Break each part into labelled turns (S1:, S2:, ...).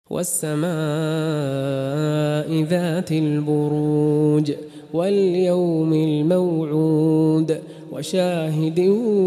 S1: والسماء ذات البروج واليوم الموعود وشاهد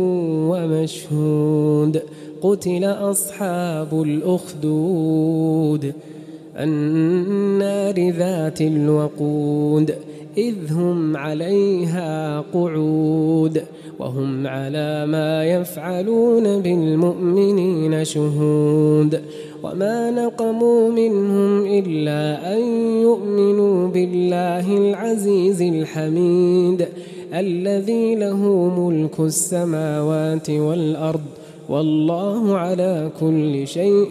S1: ومشهود قتل أصحاب الأخدود النار ذات الوقود إذ هم عليها قعود وهم على ما يفعلون بالمؤمنين شهود وما نقموا منهم إلا أن يؤمنوا بالله العزيز الحميد الذي له ملك السماوات والأرض والله على كل شيء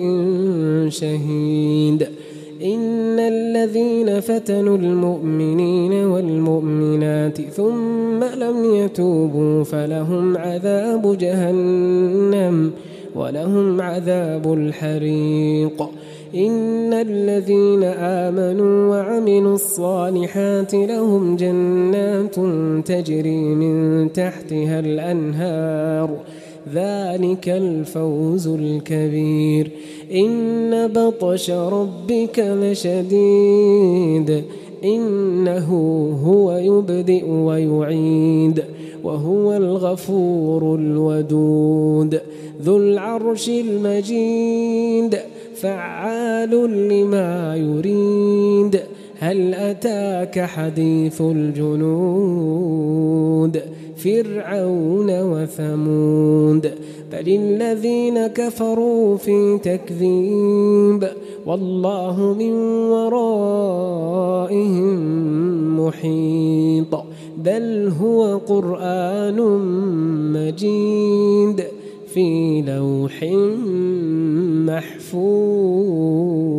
S1: شهيد إن الذين فتنوا المؤمنين والمؤمنات ثم لم يتوبوا فلهم عذاب جهنم ولهم عذاب الحريق إن الذين آمنوا وعملوا الصالحات لهم جنات تجري من تحتها الأنهار ذلك الفوز الكبير إن بطش ربك لشديد إنه هو يبدئ ويعيد وهو الغفور الودود ذو العرش المجيد فعال لما يريد هل أتاك حديث الجنود فرعون وثمود بل الذين كفروا في تكذيب والله من ورائهم محيط بل هو قرآن مجيد في لوح محفوظ.